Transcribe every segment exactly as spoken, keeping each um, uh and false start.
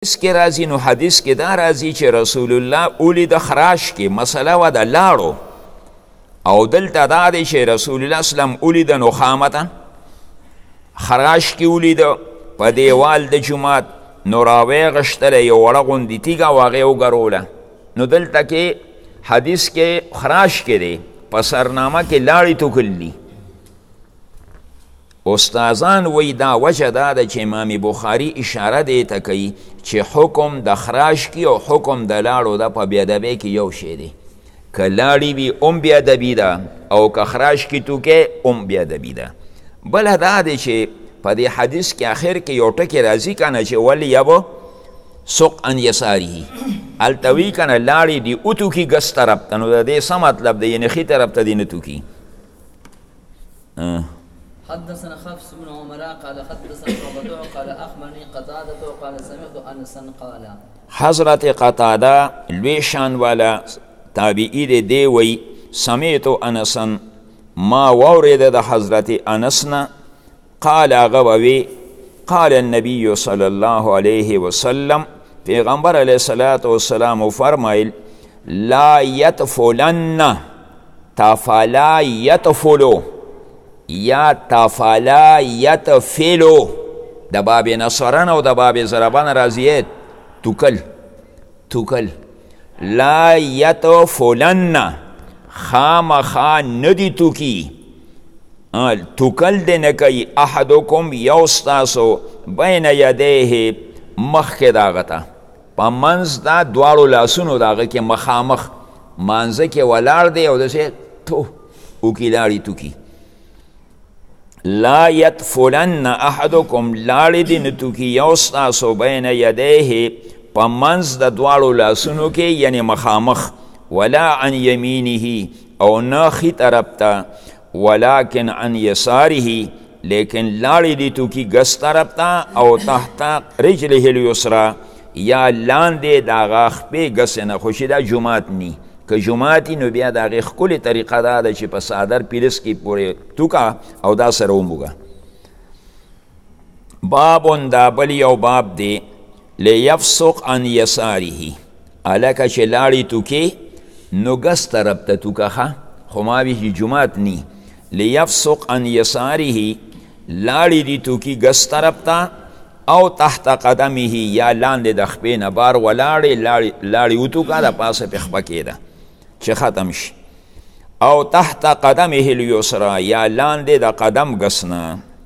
اس کې راځي نو حدیث کې دا راځي چې رسول الله ولید خراش کې مسله و د لاړو او دلته دا دی چې رسول الله اسلام ولید نخامتا خراش کې ولید په دیوال د جومات نو راوی غشتله یو وړه غوندې تیږه و هغې وګروله نو دلته کې حدیث کې خراش کې دی په سرنامه کې لاړې توکل دي استازان وی دا وجه دا ده چې امام بخاری اشاره دی ته کوي چې حکم د خراش کی او حکم د لاړو ده په بیادبۍ کې یو شی دی که لاړې وي ام بیادبي ده او که خراش کی توکې ام بیادبي ده بله دا دی چې په دې حدیث کې آخر کې یو ټکې راځي که نه چې ولیبو سوق ان یساره هلته وي که نه لاړې دي وتوکي ګس طرف ته نو د دې څه مطلب دی یعنې ښي طرف ته دې نه توکي حدثنا حفص بن عمر قال حدثنا شعبة قال اخبرني قتادة قال سمعت انسا قال حضرت قتاده لوی شان والا تابعی دی دی وی سمعت انسا ما وورد د حضرت انسنا قال غووی قال النبي صلى الله عليه وسلم پیغمبر علیه الصلاة والسلام فرمایل لا یتفلن تفلا یتفلو یا تفلا یتفلو د باب نصرن او د باب ضربن راضیه توکل توکل لا یتفلن خامخا ندی توکی توکل دی نکی احدکم یوستاسو بین یدیه مخ داغتا پا منز دا دوارو لاسونو داغه که مخامخ منزه که ولار دی او دسه تو اوکی لاری توکی لا یتفلن احدکم لاری دی نتوکی یوستاسو بین یدیه پا منز دا دوارو لاسونو که یعنی مخامخ ولا عن یمینه او ناخی طرفتا ولكن عن يساره لیکن لاړې دی تو کی ګس طرف ته او تحت رجله اليسرى یا لاندې د هغه خپې ګس نه خو چې دا جومات نی که جومات نو بیا د هغې ښکلې طریقه دا ده چې په صادر پیرس کې پورې توکه او دا سره وموږه بابون دا بل یو باب دی لیفسق عن یساره هلکه چې لاړې توکې نو ګس طرف ته توکه ښه خو ما وی چې جومات نی لیفسق عن یساره لاړې دي توکي ګس طرف ته او تحت قدمه یا لاندې د خپې نه بار ولاړې لاړې وتوکه د پاسه پې خپه کېده چې ختم شي او تحت قدمه الیسرا یا لاندې د قدم ګس نه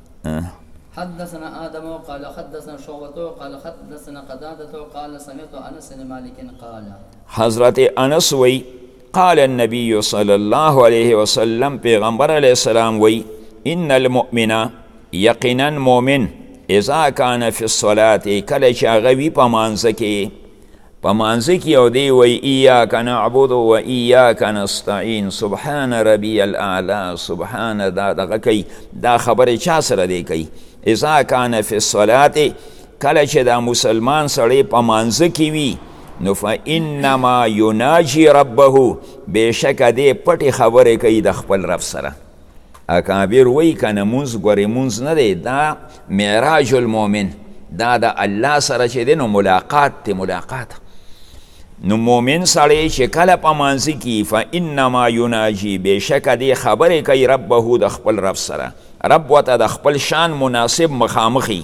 حدثنا آدم قال حدثنا شعبة قال حدثنا قتادة قال سمعت انس بن مالك قال حضرت انس وی قال النبي صلى الله عليه وسلم پیغمبر علیہ السلام وی ان المؤمن یقینا مؤمن اذا كان في الصلاة کله چې هغه وي په مانځه کې په مانځه کې او دی وی ایاک نعبد و ایاک نستعین سبحان ربی الاعلی سبحان دا دغه کوي دا خبرې چا سره دی کوي اذا كان في الصلاة کله چې دا مسلمان سړی په مانځه کې وي نو فانما یناجی ربه بشک دی پټې خبرې کوي د خپل رب سره اکابر وی کنه مونځ ګورې مونځ نه دی دا معراج المؤمن دا د الله سره چې دی نو ملاقات دی ملاقات نو مؤمن سړی چې کله په مانځه کې فانما یناجی بشک دی خبرې کوي ربه د خپل رب سره رب ورته د خپل شان مناسب مخامخي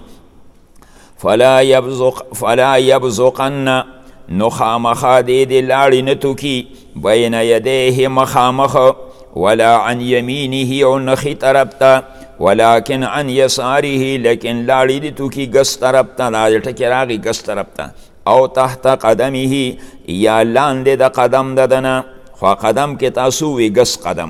فلا یبزق فلا یبزقن نو خامخا دی دی لاړې نه توکي بین یدیه مخامخ ولا عن یمینه او نخی طرف ته ولکن عن یساره لیکن لاړې دی توکي ګس طرف ته دا ټکې راغی ګس طرف ته او تحت قدمه یا لاندې د قدم د دنه خو قدم کې تاسو وی ګس قدم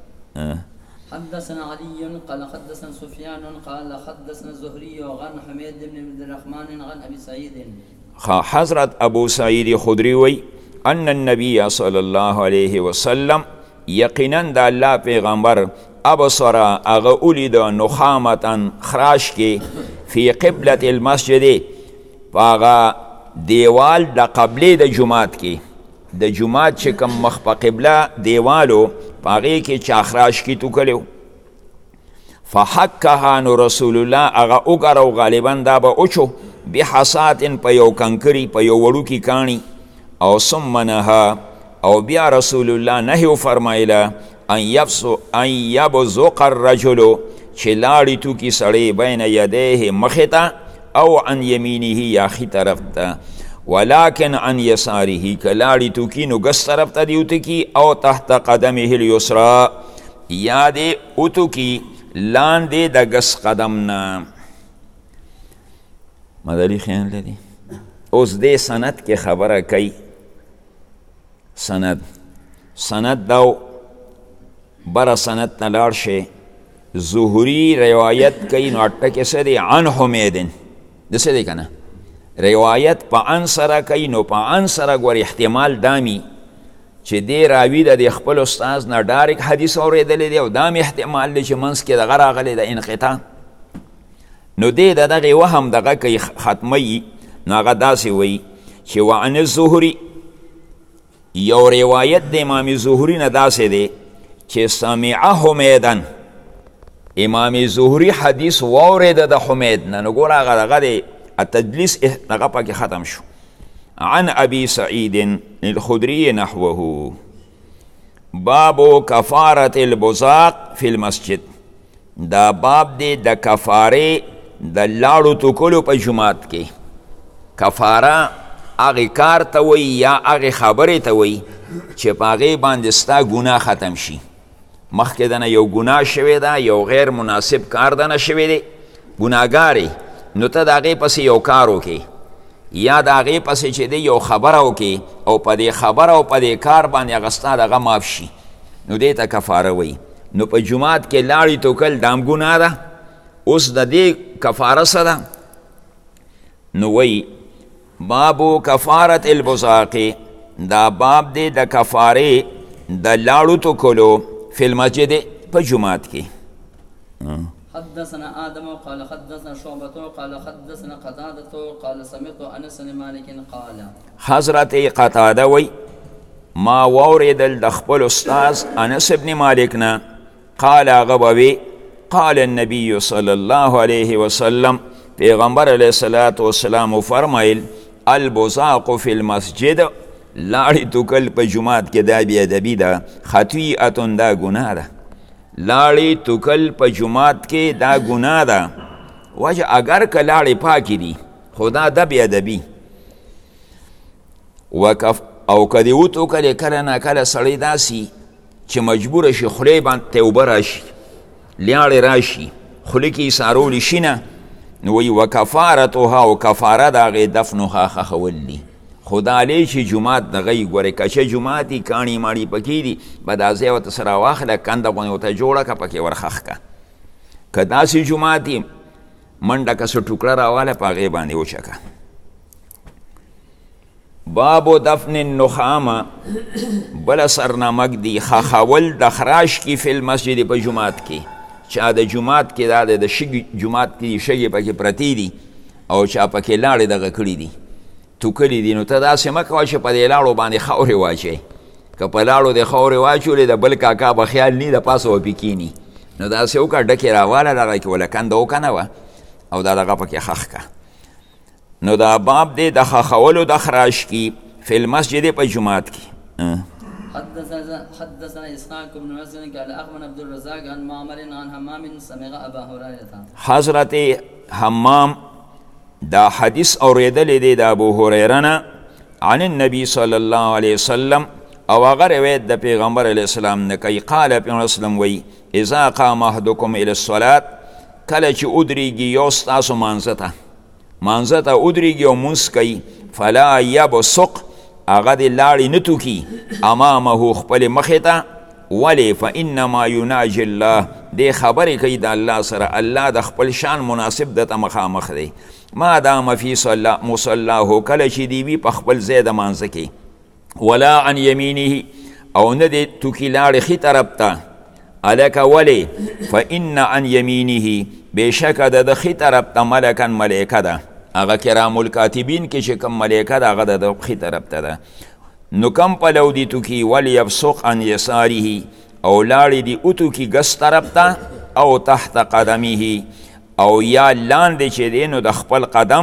حدثنا علي قال حدثنا سفيان قال حدثنا الزهري عن حميد بن عبد الرحمن عن ابي سعيد حضرت ابو سعید خدری وی ان النبی صلی الله علیه وسلم یقینا د الله پیغمبر ابصر اغه اولید نخامتا خراش کی فی قبلة المسجد پاغا دیوال د قبله د جماعت کی د جماعت چې کوم مخ په قبله دیوالو پاغه کې چا خراش کی تو کلو فحکها نو رسول الله اغه وګرو غالبا دا به اوچو بحصات په یو کنکري په یو وړوکي کاڼي او ثم نهى او بیا رسول الله نهی فرمایله ان یبسو ان یبزق الرجل چې لاړې توکي سړی بین یدیه مخې ته او عن یمینه یا ښي طرف ته ولكن عن یساره که لاړې توکي نو ګس طرف ته دې وتکي او تحت قدمه الیسرا یا دې وتکي لاندې د ګس قدم نه. مداري خیال لري اوس دې سند کې خبره کوي. سند سند داو بره سند ته لاړ شي ظهوري روایت کوي نو اټکې څه دی عن حمیدن د څه دی که نه روایت په ان سره کوي نو په ان سره ګور احتمال دامي چې دې راوي د د خپل استاذ نه ډایرک حدیث اورېدلی دی او دام احتمال دی چې منځ کې دغه راغلی د انقطاع نو دې د دغې وهم دغه کوي ختموي نو هغه داسې وایي چې وعن الظهري یو روایت د امام ظهري نه داسې دی چې سمع حمیدن امام ظهري حدیث واورېده د حمید نه نو ګوره هغه دغه دی التدلیس دغه پکې ختم شو. عن ابي سعید الخدري نحوه باب کفارة البزاق فی المسجد دا باب دی د کفاره د لاړو توکلو په جماعت کې. کفاره هغې کار ته وایي یا هغې خبرې ته وایي چې په هغې باندې ستا ګناه ختم شي. مخکې دنه یو ګناه شوې ده یو غیر مناسب کار دنه شوی دی ګناهګار نو ته د هغې پسې یو کار وکې یا د هغې پسې چې دی یو خبره وکې او په دې خبره او په دې کار باندې هغه ستا دغه معاف شي نو دې ته کفاره وایي. نو په جومات کې لاړې توکل دام ګناه ده. اوس د دې کفاره څه ده نو وایي بابو کفارت البزاق دا باب دی د کفاره د لاړو توکلو فی المسجد په جومات کې. حدثنا آدم قال حدثنا شعبة قال حدثنا قتادة قال سمعت انس بن مالك قال حضرت قتاده وی ما واوریدل د خپل استاذ انس بن مالک نه قال غبوی قال النبي صلی الله علیه وسلم پیغمبر علیه الصلاة والسلام فرمایل البزاق فی المسجد لاړې توکل په جومات کې دا بې ادبي ده خطیئتن دا ګناه ده. لاړې توکل په جومات کې دا ګناه ده وجه اگر که لاړې پاکې دي خو دا ده بې ادبي وکف او که دې وتوکلې کله ناکله سړی داسې چې مجبوره شي خولې باندې اوبه راشي لیاړې راشي خوله کې یې سارولی شي نه نو وایي وکفارتها او کفاره د هغې دفنها خښول دي. خو دا علی چې جومات دغه یې ګورې که چې جومات یې کاڼي ماڼي پکې دي به دا ځای ورته سره واخله کنده غوندې ورته جوړه که پکې ورخښ که که داسې جومات یې منډه که څه ټوکړه راواله په هغې باندې وچکه. بابو دفن النخامه بله سرنامک دی خښول د خراش کې فی المسجد په جومات کې چا د جومات کې دا د شګې جومات کې شګې پکې پرتې دي او چا پکې لاړې دغه کړي دي توکلي دي نو ته داسې مه کوه چې په دې لاړو باندې خاورې واچوې که په لاړو دې خاورې واچولې د بل کاکا به خیال نی د پاسه به پې کیني نو داسې وکړه ډکې راواله دغه کې وله کنده وکنه وه او دا دغه پکې خښ که. نو دا باب دی د خښولو د خراش کې فی المسجد په جومات کې. حدثنا اسحاق بن مسلم قال اخبرنا عبد الرزاق عن معمر عن حمام سمع ابا هريره حضرت حمام دا حدیث اوریدلی دی د ابو هریره نه عن النبي صلی الله علیه وسلم او هغه روایت د پیغمبر علیه السلام نه کوي قال پیغمبر اسلام وی اذا قام احدکم الى الصلاه کله چې ودرېږي یو ستاسو مانځه ته مانځه ته ودرېږي او مونځ کوي فلا یبصق هغه دې لاړې نه توکي امامه خپلې مخې ته ولې فانما یناجي الله دې خبرې کوي د الله سره الله د خپل شان مناسب دته مخامخ دی ما دام فی مصلاه کله چې دی وي په خپل ځای د مانځه کې ولا عن یمینه او نه دې توکي لاړې ښي طرف ته هلکه ولې فان عن یمینه بېشکه د د ښي طرف ته ملکن ملیکه ده هغه کرام الکاتبین کې چې کوم ملیکه ده هغه د ښي طرف ته ده نو کم پلو دی توکي ولیبصق عن یساره او لاړې دی اوتوکي ګس طرف ته او تحت قدمه او یا لاندې چې دی نو د خپل قدم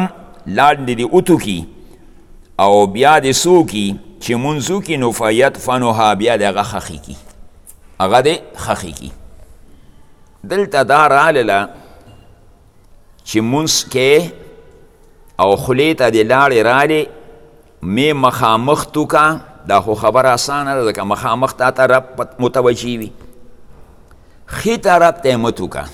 لاندې دې وتوکي او بیا دې څوکي چې مونځ وکي نو فیدفنها بیا دې هغه خښي کي هغه دې خښي کي دلته دا رالله چې مونځ کې او خولې ته دې لاړې رالې مې مخامخ توکه دا خو خبر آسانه ده ځکه مخامخ تا طرف متوجه وي ښي طرف ته یې مه توکه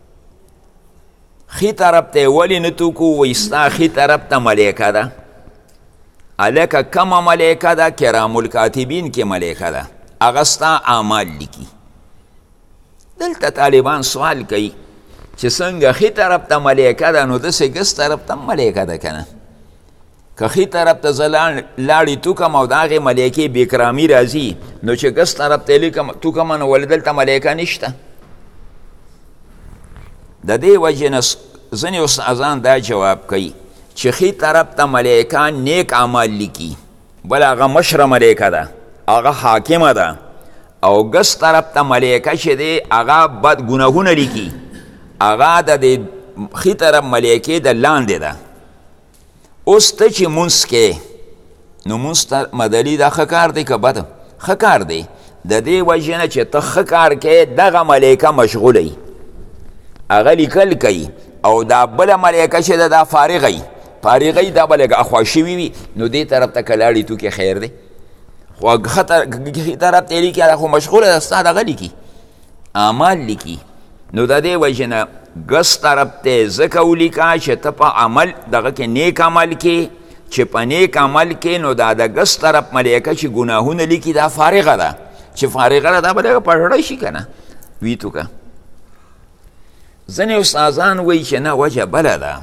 ښي طرف ته یې ولې نه توکو وایي ستا ښي طرف ته ملیکه ده هلکه کمه ملیکه ده کرام الکاتبین کې ملیکه ده هغه ستا اعمال لیکي دلته طالبان سوال کوي چې څنګه ښي طرف ته ملیکه ده نو داسې ګس طرف ته ملیکه ده که نه که ښي طرف ته زه لاړې توکم او د هغې ملیکې بېکرامي راځي نو چې ګس طرف ته یې توکم نو ولې دلته ملیکه نشته د دې وجې نه ځینې استادان دا جواب کوي چې ښي طرف ته ملیکه نیک اعمال لیکي بل هغه مشره ملیکه ده هغه حاکمه ده او ګس طرف ته ملیکه چې دی هغه بد ګناهونه لیکي هغه د دې ښي طرف ملیکې د لاندې ده اوس ته چې مونځ کې نو مونځ ته مدلي دا ښه کار دی که بد ښه کار دی د دې وجې نه چې ته ښه کار کې دغه ملیکه مشغوله وي هغه لیکل کوي او دا بله ملیکه چې ده دا فارغه وي فارغه وي دا به لږ اخوا شوي وي نو دې طرف ته که لاړې توکې خیر دی خو ښي طرف ته یې لیکي هغه خو مشغوله ده ستا دغه لیکي اعمال لیکي نو د دې وجې نه ګس طرف ته ځکه ولیکه چې ته په عمل دغه کې نیک عمل کې چې په نیک عمل کې نو دا د ګس طرف ملیکه چې ګناهونه لیکي دا فارغه ده چې فارغه ده دا به لږه پړړی شي که نه وي توکه ځینې استادان وایي چې نه وجه بله ده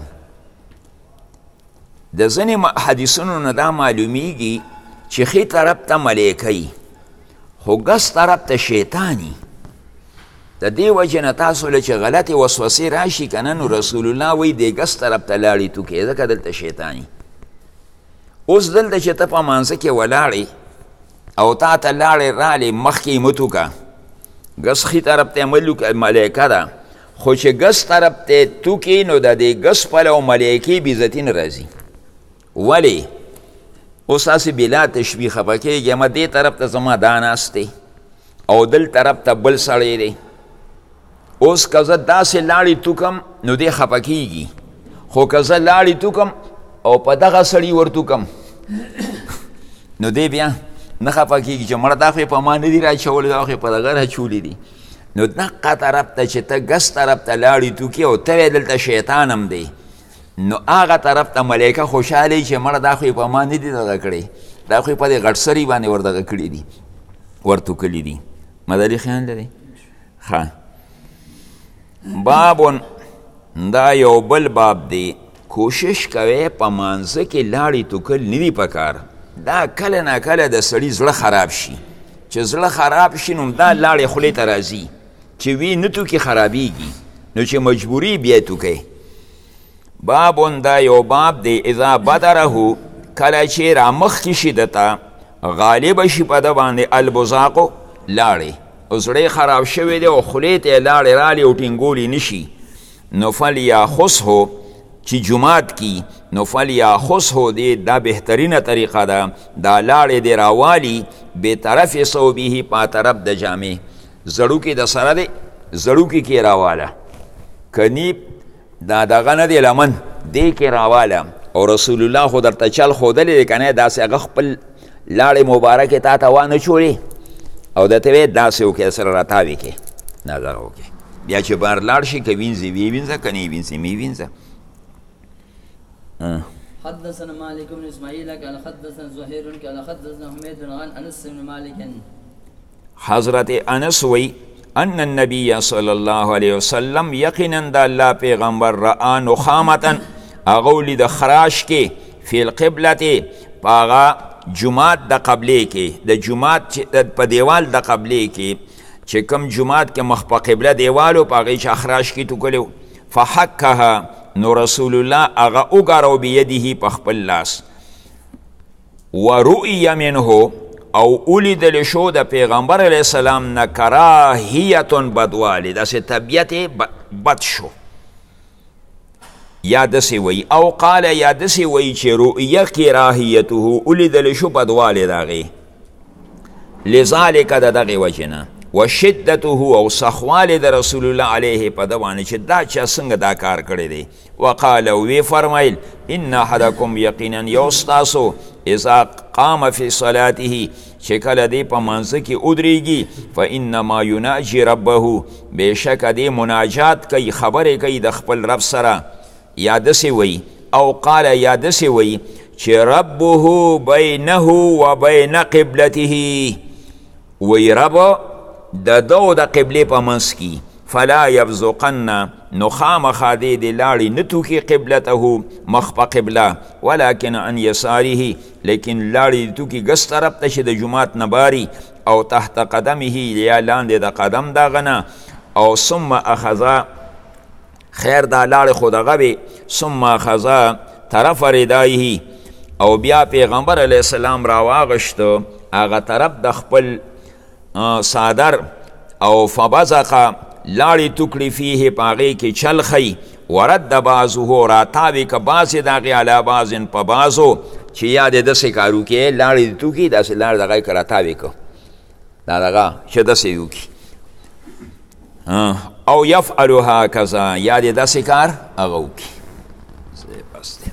د ځینې حدیثونو نه دا معلومیږي چې ښي طرف ته ملیکه خو ګس طرف ته شیطاني د دې وجې نه تاسو له چې غلطې وسوسې راشي که نه نو رسول الله وایي دې ګس طرف ته لاړې توکې ځکه دلته شیطاني اوس دلته چې ته په مانځه کې ولاړې او تا ته لاړې رالې مخکې یې مه توکه ګس ښي طرف ته یې ملیکه ده خو چې ګس طرف ته توکې نو د دې ګس پلو ملیکې بېعزتي نه راځي ولې اوس هسې بلا تشبیه خفه کېږي ما دې طرف ته زما دا ناست دی او دل طرف ته بل سړی دی اوس که زه داسې لاړې توکم نو دې خفه کېږي خو که زه لاړې توکم او په دغه سړي ور توکم نو دې بیا نه خفه کېږي چې مړه دا خو یې په ما نه دي راچولی دا خو یې په دغه راچولی دي نو دقه طرف ته چې ته ګس طرف ته لاړې توکې او ته دلته شیطان هم دی نو هغه طرف ته ملیکه خوشحاله چې مړه دا خو یې په ما نه دي دغه کړی دا خو یې په دې غټ سري باندې ور دغه کړي دي ور توکلي دي مدلي خیال لري ښه بابون دا یو بل باب دی کوشش کوئ په مانځه کې لاړې توکل نه دي پکار دا کله نه کله د سړي زړه خراب شي چې زړه خراب شي نو دا لاړې خولې ته راځي چې وی نه توکې خرابیږي نو چې مجبوري بیا توکئ بابون دا یو باب دی اذا بدره کله چې رامخکې شي دته غالبه شي په ده باندې البزاقو لاړې زړه خراب شوی دی او خولې ته یې لاړې رالې او ټینګولی نشي نو فلیاخذه چې جماعت کی نو فلیاخذه دی دا بهترینه طریقه ده دا لاړې دی راوالي بطرف صوبه په طرف د جامې زړوکې د سره دی زړوکې کې راواله کنی دا دغه نه دی لمن دی کې راواله او رسول الله خو درته چل ښودلی دی که نه داسې هغه خپل لاړې مبارکې تا ته وانه چولې او درته ویې داسې وکړې سره راتاوې کې نه دغه وکړې بیا چې بار لاړ شي که وینځې ویې وینځه که نه یې وینځې مې وینځه حدثنا مالك بن اسماعيل قال حدثنا زهير قال حدثنا حميد عن انس بن مالك حضرت انس وی ان النبي صلى الله عليه وسلم یقینا د الله پیغمبر را نخامتا اغولی د خراش کې فی القبلة پاغا جماعت د قبله کې د جماعت په دیوال د قبله کې چې کم جماعت کې مخ په قبله دیوالو پاغی چې خراش کې تو کلو فحکها نو رسول الله اغا اگارو بیده په خپل لاس ورؤی منه او اولیدل شو د پیغمبر علیه السلام نه کراهیتون بدوالی داسې طبیعت بد شو یا دسې وی او قال یا دسې وی چې رؤیه کراهیته ولیدل شو بدوالی د هغې لذالک د دغې وجې نه و شدته او سخوالی د رسول الله علیه په ده باندې چې دا چا څنګه دا کار کړی دی وقال وی فرمیل ان احدکم یقینا یو ستاسو اذا قام فی صلاته چې کله دی په منځه کې ودرېږي فانما یناجي ربه بېشکه دی مناجات کوي خبرې کوي د خپل رب سره یا دسې وی او قال یا دسې وی چې ربه بینه و بین قبلته وی رب د دو د قبلې په منځ کې فلا یبزقن نو خامخا دی د لاړې نه توکي قبلته مخ په قبله ولکن عن یساره لیکن لاړې توکي ګس طرف ته چې د جومات نه باري او تحت قدمه یا لاندې د قدم دغه نه او ثم اخذا خیر دا لاړې خو دغه وي ثم اخذا طرف ردایه او بیا پیغمبر علیه السلام راواغشته هغه طرف د خپل صادر او فبزقه لاړې توکړې فیه په هغې کې چل خی ورد بعضه راتاوې که بعضې د هغې علی بعض په بعضو چې یا د داسې کار وکړي لاړې دې توکي داسې لاړې د هغې که راتاوې که دا دغه چې داسې وکړي او یفعلو هکذا یا د داسې کار هغه وکړي